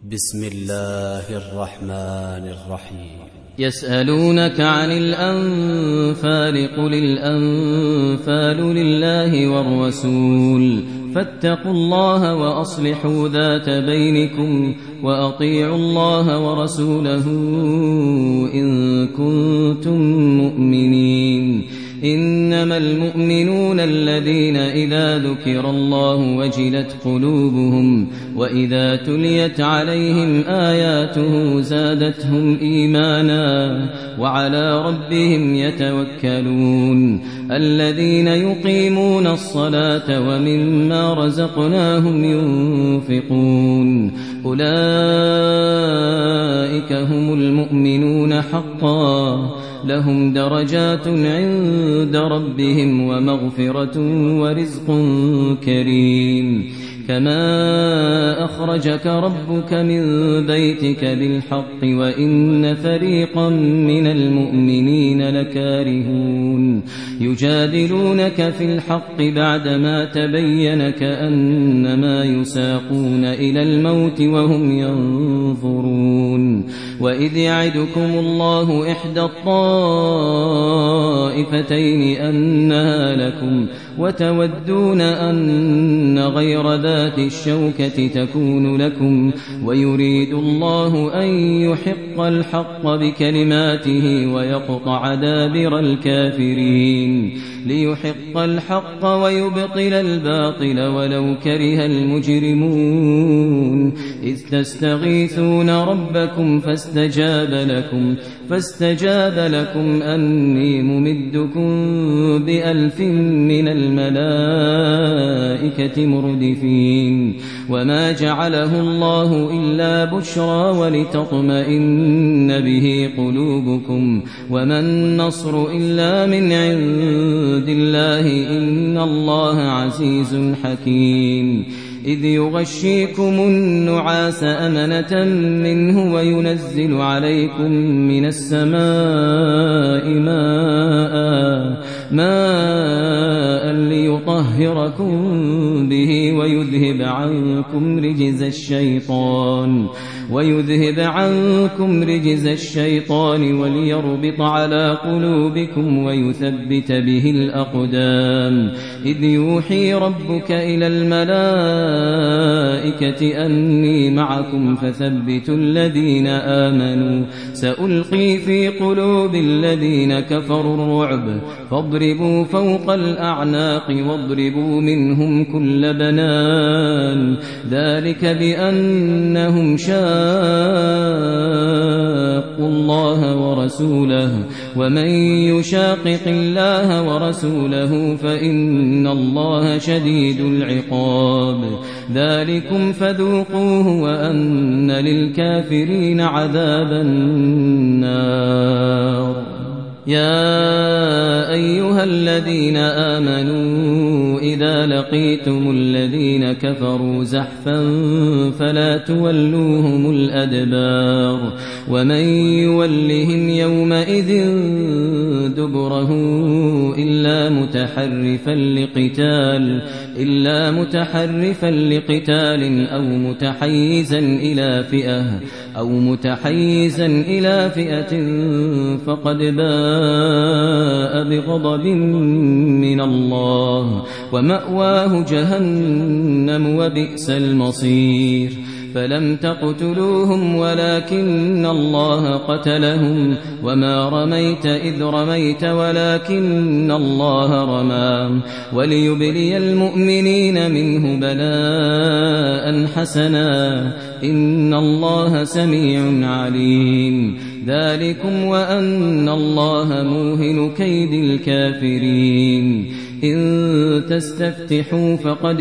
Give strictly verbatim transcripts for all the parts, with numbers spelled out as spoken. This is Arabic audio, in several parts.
بسم الله الرحمن الرحيم. يسألونك عن الأنفال قل الأنفال لله والرسول فاتقوا الله وأصلحوا ذات بينكم وأطيعوا الله ورسوله إن كنتم مؤمنين. إنما المؤمنون الذين إذا ذكر الله وجلت قلوبهم وإذا تليت عليهم آياته زادتهم إيمانا وعلى ربهم يتوكلون. الذين يقيمون الصلاة ومما رزقناهم ينفقون أولئك هم المؤمنون حقا لهم درجات عند ربهم ومغفرة ورزق كريم. كما أخرجك ربك من بيتك بالحق وإن فريقا من المؤمنين لكارهون يجادلونك في الحق بعدما تبين كأنما يساقون إلى الموت وهم ينظرون. وإذ يعدكم الله إحدى الطائفتين أنها لكم وتودون أن غير ذات الشوكة تكون لكم ويريد الله أن يحق الحق بكلماته ويقطع دابر الكافرين ليحق الحق ويبطل الباطل ولو كره المجرمون. إذ تستغيثون ربكم فاستجاب لكم فاستجاب لكم أني ممدكم بألف من الملائكة مردفين. وما جعله الله إلا بشرى ولتطمئن به قلوبكم وما النصر إلا من عند الله إن الله عزيز حكيم. إذ يغشيكم النعاس أمنة منه وينزل عليكم من السماء ماء ماء ليطهركم به ويذهب عنكم رجز الشيطان ويذهب عنكم رجز الشيطان وليربط على قلوبكم ويثبت به الأقدام. إذ يوحي ربك إلى الملائكة أني معكم فثبتوا الذين آمنوا سألقي في قلوب الذين كفروا الرعب فاضربوا فوق الأعناق واضربوا منهم كل بنان. ذلك بأنهم شاقوا الله ورسوله ومن يشاقق الله ورسوله فإن الله شديد العقاب. ذلكم فذوقوه وأن للكافرين عذاب النار. يا أيها الذين آمنوا إذا لقيتم الذين كفروا زحفا فلا تولوهم الأدبار ومن يولهم يومئذ دبره إلا متحرفا لقتال إلا متحرفا لقتال أو متحيزا إلى فئة أو متحيزا إلى فئة فقد باء بغضب من الله ومأواه جهنم وبئس المصير. فلم تقتلوهم ولكن الله قتلهم وما رميت إذ رميت ولكن الله رمى وليبلي المؤمنين منه بلاء حسنا إن الله سميع عليم. ذلكم وأن الله موهن كيد الكافرين. إن تستفتحوا فقد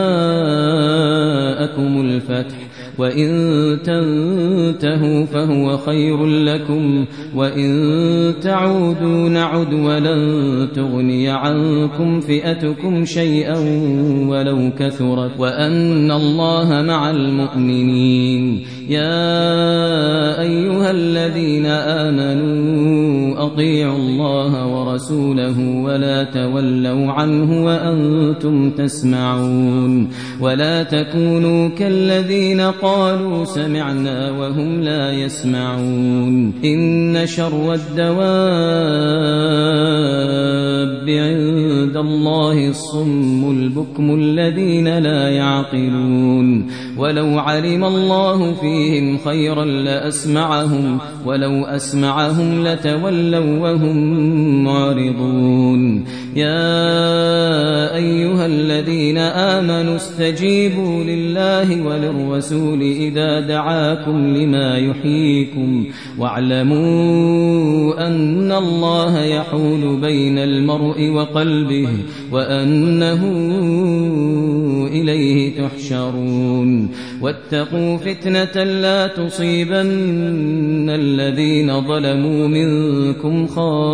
جاءكم الفتح وإن تنتهوا فهو خير لكم وإن تعودوا نعد ولن تغني عنكم فئتكم شيئا ولو كثرت وأن الله مع المؤمنين. يا أيها الذين آمنوا أطيعوا الله ورسوله ورسوله ولا تولوا عنه وأنتم تسمعون ولا تكونوا كالذين قالوا سمعنا وهم لا يسمعون إن شر الدواب عند الله الصم البكم الذين لا يعقلون ولو علم الله فيهم خيرا لأسمعهم ولو أسمعهم لتولوا وهم معرضون يا أيها الذين آمنوا استجيبوا لله وللرسول إذا دعاكم لما يحييكم واعلموا أن الله يحول بين المرء وقلبه وأنه إليه تحشرون واتقوا فتنة لا تصيبن الذين ظلموا منكم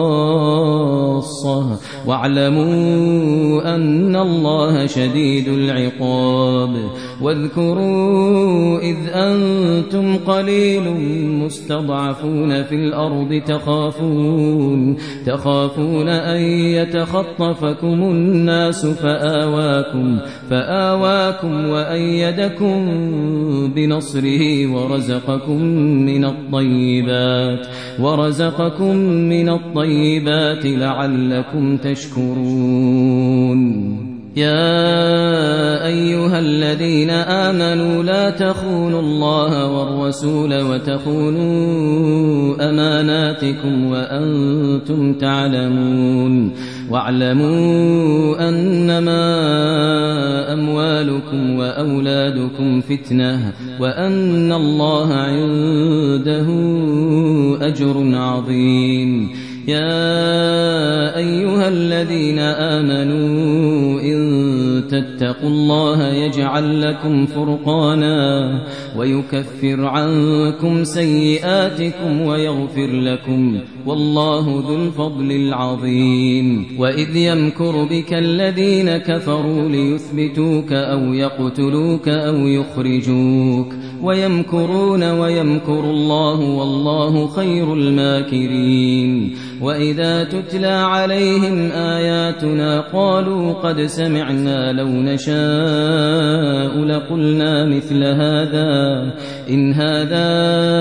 خاصة واعلموا أن الله شديد العقاب واذكروا إذ أنتم قليل مستضعفون في الأرض تخافون تخافون أن يتخطفكم الناس فآواكم فآواكم وأيدكم بنصره ورزقكم من الطيبات ورزقكم من الطيبات لعلكم تشكرون يا أيها الذين آمنوا لا تخونوا الله والرسول وتخونوا أماناتكم وأنتم تعلمون واعلموا أنما أموالكم وأولادكم فتنة وأن الله عنده أجر عظيم يا أيها الذين آمنوا إن تتقوا الله يجعل لكم فرقانا ويكفر عنكم سيئاتكم ويغفر لكم والله ذو الفضل العظيم وإذ يمكر بك الذين كفروا ليثبتوك أو يقتلوك أو يخرجوك ويمكرون ويمكر الله والله خير الماكرين وإذا تتلى عليهم آياتنا قالوا قد سمعنا لو نشاء لقلنا مثل هذا إن هذا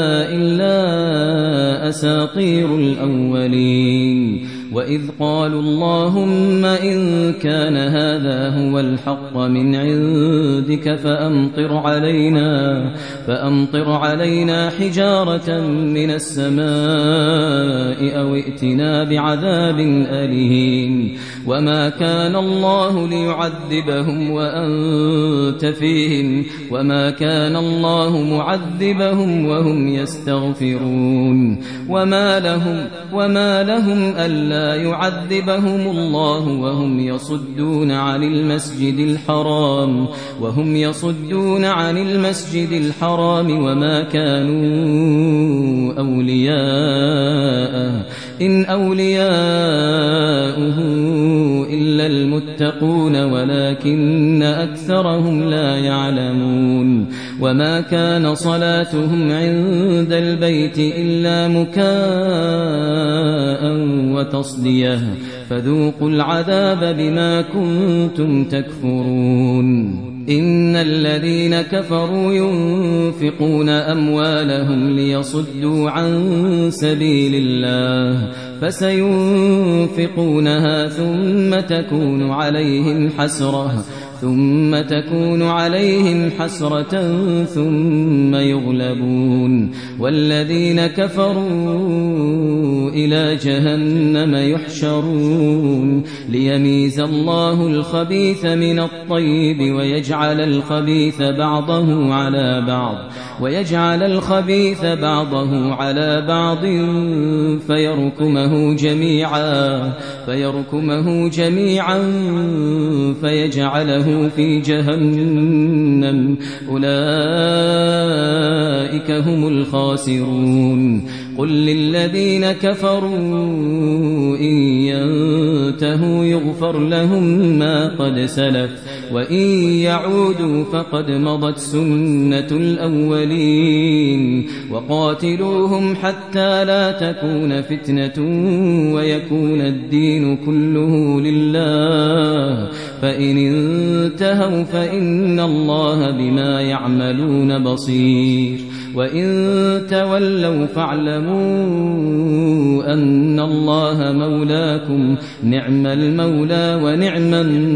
إلا أساطير الأولين وإذ قالوا اللهم إن كان هذا هو الحق من عندك فأمطر علينا فأمطر علينا حجارة من السماء أو ائتنا بعذاب أليم وما كان الله ليعذبهم وأنت فيهم وما كان الله معذبهم وهم يستغفرون وما لهم وما لهم ألا يعذبهم الله وهم يصدون عن المسجد الحرام وهم يصدون عن المسجد الحرام وما كانوا أولياءه إن أولياؤه إلا المتقون ولكن أكثرهم لا يعلمون وما كان صلاتهم عند البيت إلا مكاء وتصديه فذوقوا العذاب بما كنتم تكفرون إن الذين كفروا ينفقون أموالهم ليصدوا عن سبيل الله فسينفقونها ثم تكون عليهم حسرة ثم تكون عليهم حسرة ثم يغلبون والذين كفروا إلى جهنم يحشرون ليميز الله الخبيث من الطيب ويجعل الخبيث بعضه على بعض ويجعل الخبيث بعضه على بعض فيركمه جميعا فيركمه جميعا فيجعله في جهنم أولئك هم الخاسرون قل للذين كفروا إن ينتهوا يغفر لهم ما قد سلف وإن يعودوا فقد مضت سنة الأولين وقاتلوهم حتى لا تكون فتنة ويكون الدين كله لله فإن انتهوا فإن الله بما يعملون بصير وإن تولوا فاعلموا أن الله مولاكم نعم المولى ونعم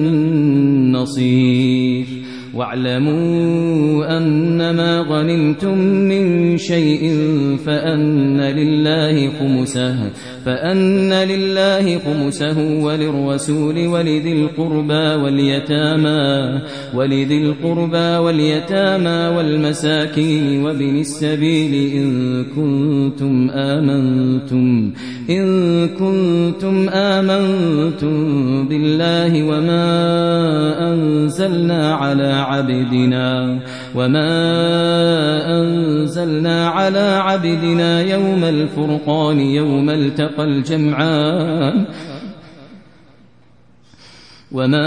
النصير واعلموا أنما غنمتم من شيء فأن لله خمسه فأن لله خمسه وللرسول ولذي القربى واليتامى ولذي القربى واليتامى والمساكين وابن السبيل إن كنتم آمنتم إن كنتم آمنتم بالله وما أنزلنا على عبدنا وما أنزلنا على عبدنا يوم الفرقان يوم التقى الجمعان وما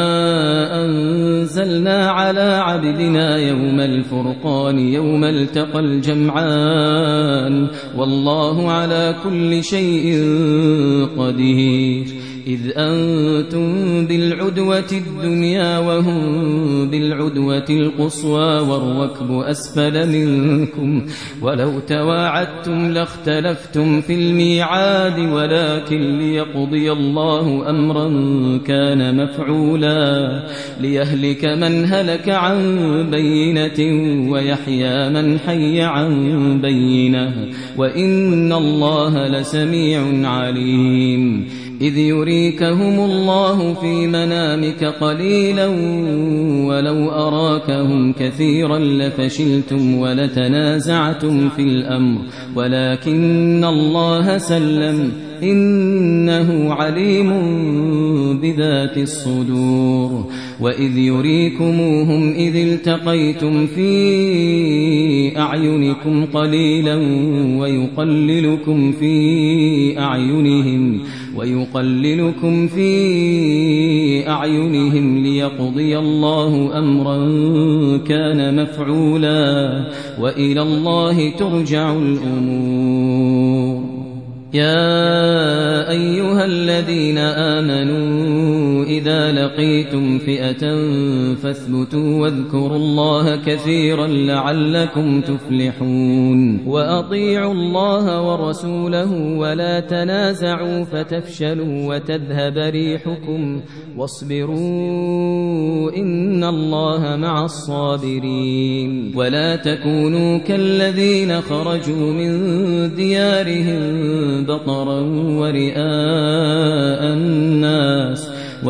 أنزلنا على عبدنا يوم الفرقان يوم التقى الجمعان والله على كل شيء قدير إذ أنتم بالعدوة الدنيا وهم بالعدوة القصوى والركب أسفل منكم ولو تواعدتم لاختلفتم في الميعاد ولكن ليقضي الله أمرا كان مفعولا ليهلك من هلك عن بينة ويحيى من حي عن بينة وإن الله لسميع عليم إذ يريكهم الله في منامك قليلا ولو أراكهم كثيرا لفشلتم ولتنازعتم في الأمر ولكن الله سلم إنه عليم بذات الصدور وإذ يريكموهم إذ التقيتم في أعينكم قليلا ويقللكم في أعينهم ويقللكم في أعينهم ليقضي الله أمرا كان مفعولا وإلى الله ترجع الأمور يا أيها الذين آمنوا إذا لقيتم فئة فاثبتوا واذكروا الله كثيرا لعلكم تفلحون وأطيعوا الله ورسوله ولا تنازعوا فتفشلوا وتذهب ريحكم واصبروا إن الله مع الصابرين ولا تكونوا كالذين خرجوا من ديارهم بطرا ورئاء الناس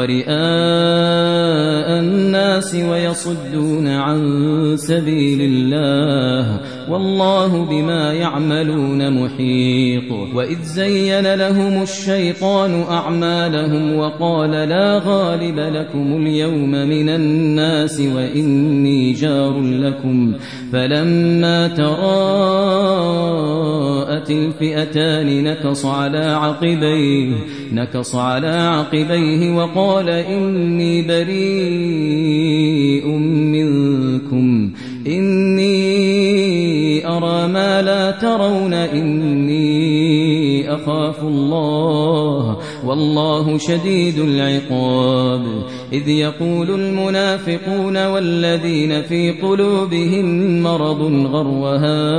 ورئاء الناس ويصدون عن سبيل الله والله بما يعملون محيط وإذ زين لهم الشيطان أعمالهم وقال لا غالب لكم اليوم من الناس وإني جار لكم فلما تراءت الفئتان نكص على عقبيه نكص على عقبيه وقال إني بريء منكم إني أرى ما لا ترون إني أخاف الله والله شديد العقاب إذ يقول المنافقون والذين في قلوبهم مرض غر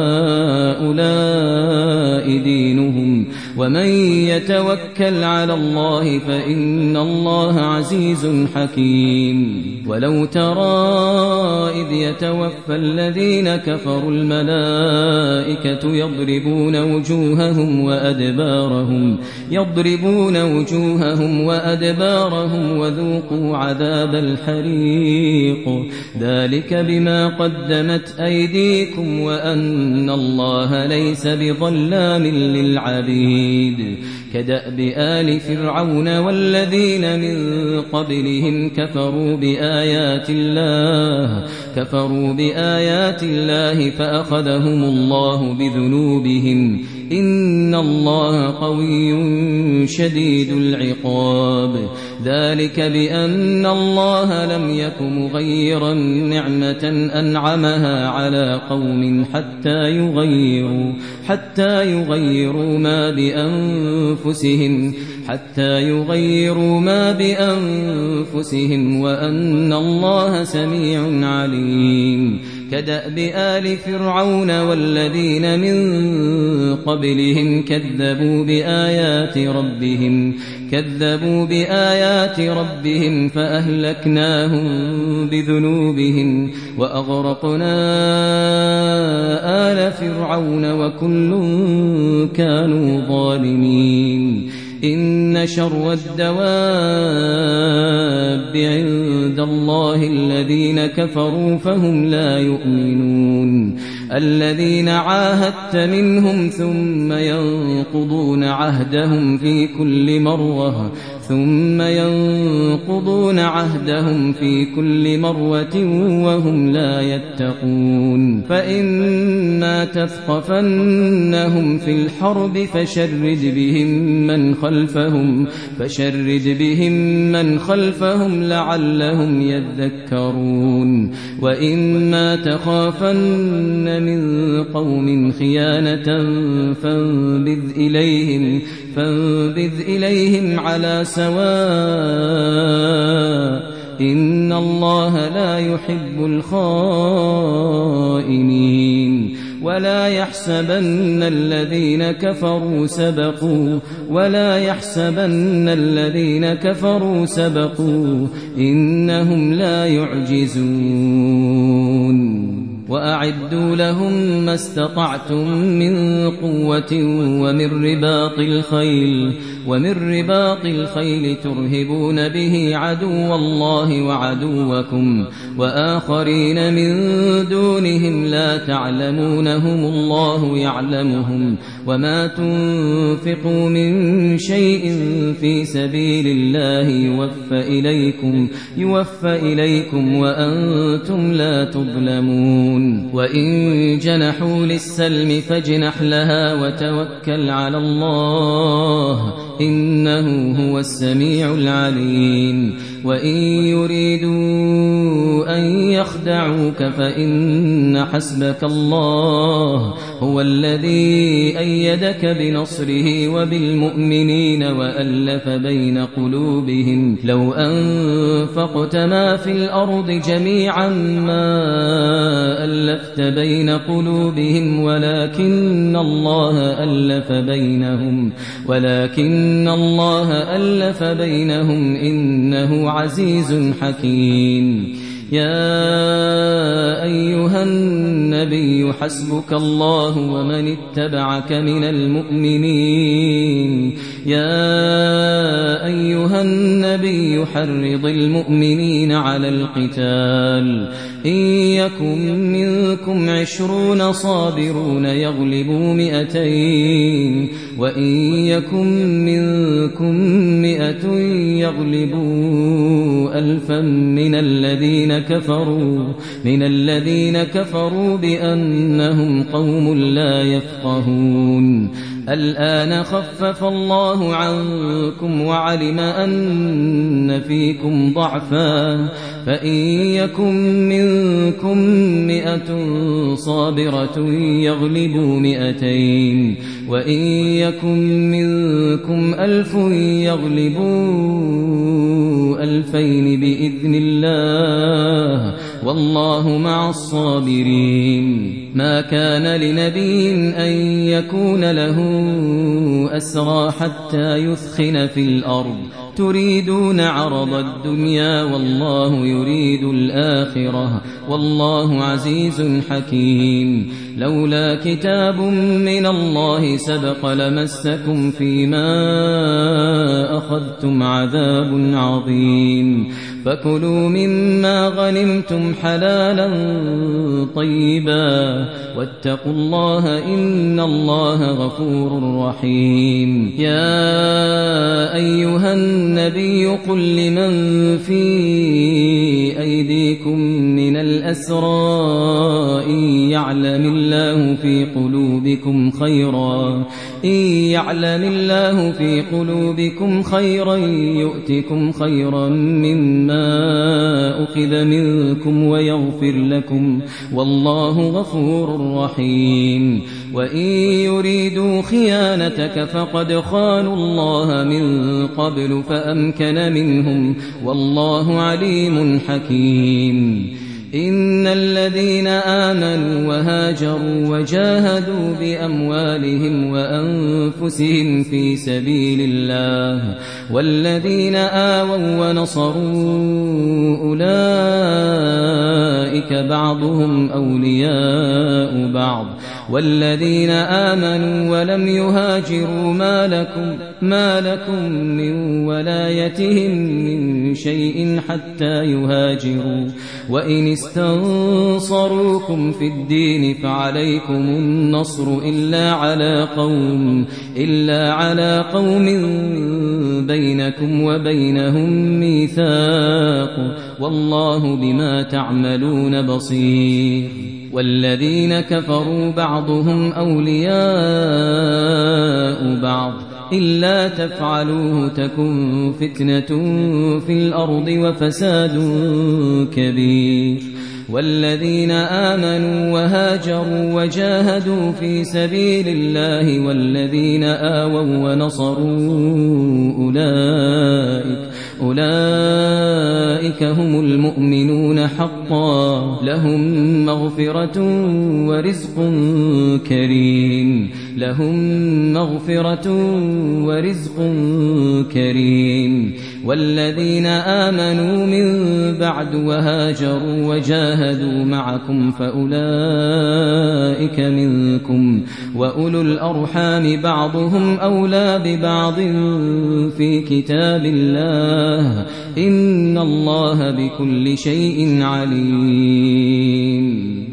هؤلاء دينهم ومن يتوكل على الله فإن الله عزيز حكيم ولو ترى إذ يتوفى الذين كفروا الملائكة يضربون وجوههم وأدبارهم يضربون وجوههم وأدبارهم وذوقوا عذاب الحريق ذلك بما قدمت أيديكم وأن الله ليس بظلام للعبيد كدأب آل فرعون والذين من قبلهم كفروا بآيات الله كفروا بآيات الله فأخذهم الله بذنوبهم إن الله قوي شديد العقاب ذلك بأن الله لم يك مغيرا نعمة أنعمها على قوم حتى يغيروا حتى يغيروا ما بأنفسهم حتى يغيروا ما بأنفسهم وأن الله سميع عليم كدأب آل فرعون والذين من قبلهم كذبوا بآيات ربهم كذبوا بآيات ربهم فأهلكناهم بذنوبهم وأغرقنا آل فرعون وكل كانوا ظالمين إن شر الدواب عند الله الذين كفروا فهم لا يؤمنون الذين عاهدت منهم ثم ينقضون عهدهم في كل مرة ثم ينقضون عهدهم في كل مرة وهم لا يتقون فإما تثقفنهم في الحرب فشرد بهم من خلفهم فشرد بهم من خلفهم لعلهم يذكرون وإما تخافن من قوم خيانة فانبذ إليهم فانبذ إليهم على سواء إن الله لا يحب الخائنين ولا يحسبن الذين كفروا سبقوا ولا يحسبن الذين كفروا سبقوا إنهم لا يعجزون وأعدوا لهم ما استطعتم من قوة ومن رباط الخيل ومن رباط الخيل ترهبون به عدو الله وعدوكم وآخرين من دونهم لا تعلمونهم الله يعلمهم وما تنفقوا من شيء في سبيل الله يوفى إليكم يوفى إليكم وأنتم لا تظلمون وإن جنحوا للسلم فاجنح لها وتوكل على الله إنه هو السميع العليم وإن يريدوا أن يخدعوك فإن حسبك الله هو الذي أيدك بنصره وبالمؤمنين وألف بين قلوبهم لو أنفقت ما في الأرض جميعا ما ألفت بين قلوبهم ولكن الله ألف بينهم ولكن الله ألف بينهم إنه عزيز حكيم يا أيها النبي حسبك الله ومن اتبعك من المؤمنين يا أيها النبي حرض المؤمنين على القتال إن يكن منكم عشرون صابرون يغلبوا مئتين وإن يكن منكم مئة يغلبوا ألفا من الذين كفروا من الذين كفروا بأنهم قوم لا يفقهون الآن خفف الله عنكم وعلم أن فيكم ضعفا فإن يكن منكم مئة صابرة يغلبوا مئتين وإن يكن منكم ألف يغلبوا ألفين بإذن الله والله مع الصابرين. ما كان لنبي أن يكون له أسرى حتى يثخن في الأرض تريدون عرض الدنيا والله يريد الآخرة والله عزيز حكيم. لولا كتاب من الله سبق لمسكم فيما أخذتم عذاب عظيم. فكلوا مما غنمتم حلالا طيبا واتقوا الله إن الله غفور رحيم. يا أيها النبي قل لمن في أيديكم من الأسرى إن يعلم الله في قلوبكم خيرا إن يعلم الله في قلوبكم خيرا يؤتكم خيرا مما أخذ منكم ويغفر لكم والله غفور رحيم. وإن يريدوا خيانتك فقد خانوا الله من قبل فأمكن منهم والله عليم حكيم. إن الذين آمنوا وهاجروا وجاهدوا بأموالهم وأنفسهم في سبيل الله والذين آووا ونصروا أولئك بعضهم أولياء بعض والذين آمنوا ولم يهاجروا ما لكم, ما لكم من ولايتهم من شيء حتى يهاجروا وإن استنصروكم في الدين فعليكم النصر إلا على قوم إلا على قوم بينكم وبينهم ميثاق والله بما تعملون بصير. والذين كفروا بعضهم أولياء بعض إلا تفعلوه تكن فتنة في الأرض وفساد كبير. والذين آمنوا وهاجروا وجاهدوا في سبيل الله والذين آووا ونصروا أولئك أولئك هم المؤمنون حقا لهم مغفرة ورزق كريم لهم مغفرة ورزق كريم. والذين آمنوا من بعد وهاجروا وجاهدوا معكم فأولئك منكم وأولو الأرحام بعضهم أولى ببعض في كتاب الله إن الله بكل شيء عليم.